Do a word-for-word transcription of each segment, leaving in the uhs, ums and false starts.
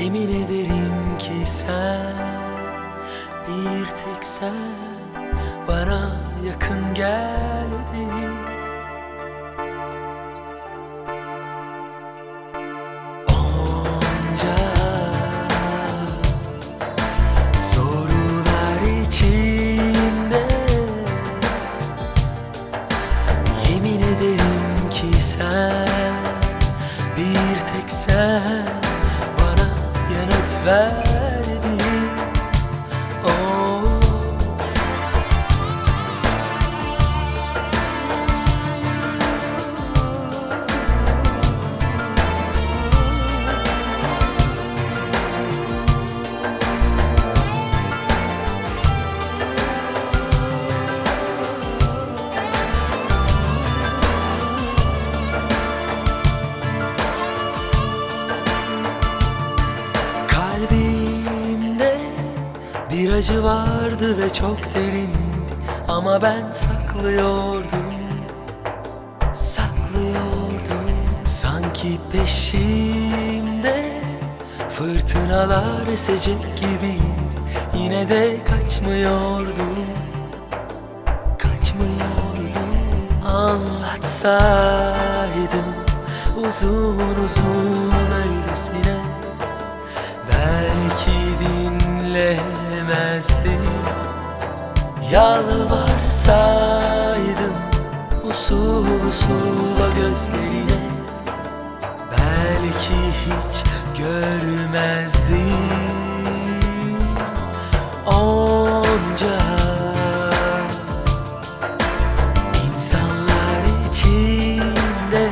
Yemin ederim ki sen, bir tek sen bana yakın geldin. Onca sorular içinde, yemin ederim ki sen, bir tek sen bana yanıt verdin. Oh. Kalbimde bir acı vardı ve çok derindi, ama ben saklıyordum, saklıyordum. Sanki peşimde fırtınalar esecek gibiydi, yine de kaçmıyordum, kaçmıyordum. Anlatsaydım uzun uzun öylesine, belki dinlemezdim. Yalvarsaydım usul usul o gözlerine, belki hiç görmezdim. Onca insanlar içinde,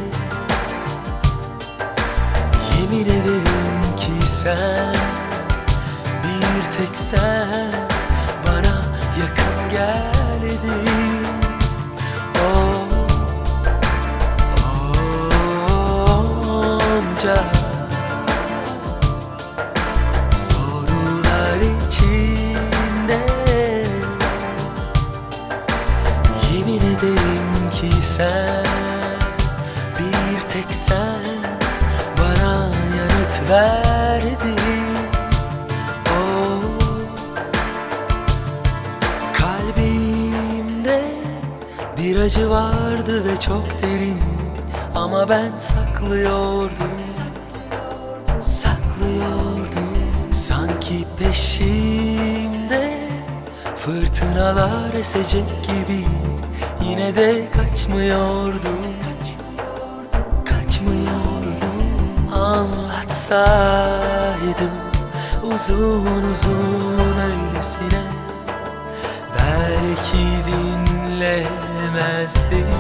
yemin ederim ki sen, bir tek sen bana yakın geldin. Oh, onca sorular içinde, yemin ederim ki sen, bir tek sen bana yanıt verdin. Oh. Kalbimde bir acı vardı ve çok derindi, ama ben saklıyordum, saklıyordum. Sanki peşimde fırtınalar esecek gibiydi, yine de kaçmıyordum, kaçmıyordum. Anlatsaydım uzun uzun öylesine, belki dinlemezdim.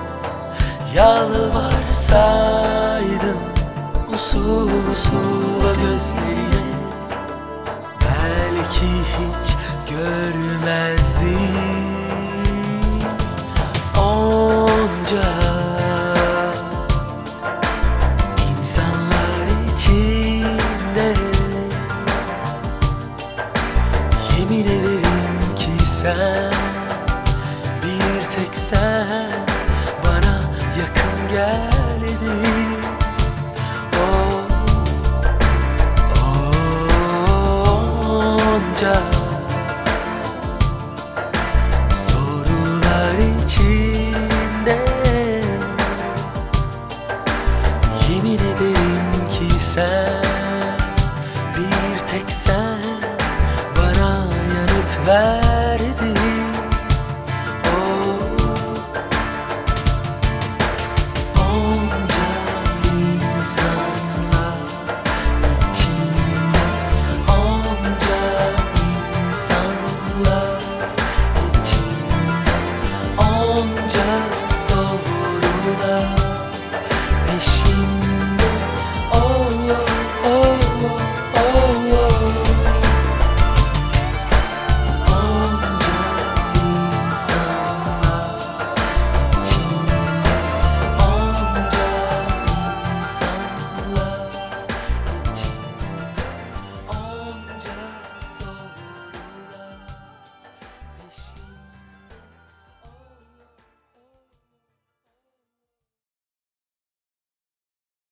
Yalvarsaydım usul usul o gözlerine, belki hiç görmezdim. Onca insanlar içinde, yemin ederim ki sen, bir tek sen bana yakın geldin. Oh, onca sorular içinde, yemin ederim ki sen, bir tek sen bana yanıt ver.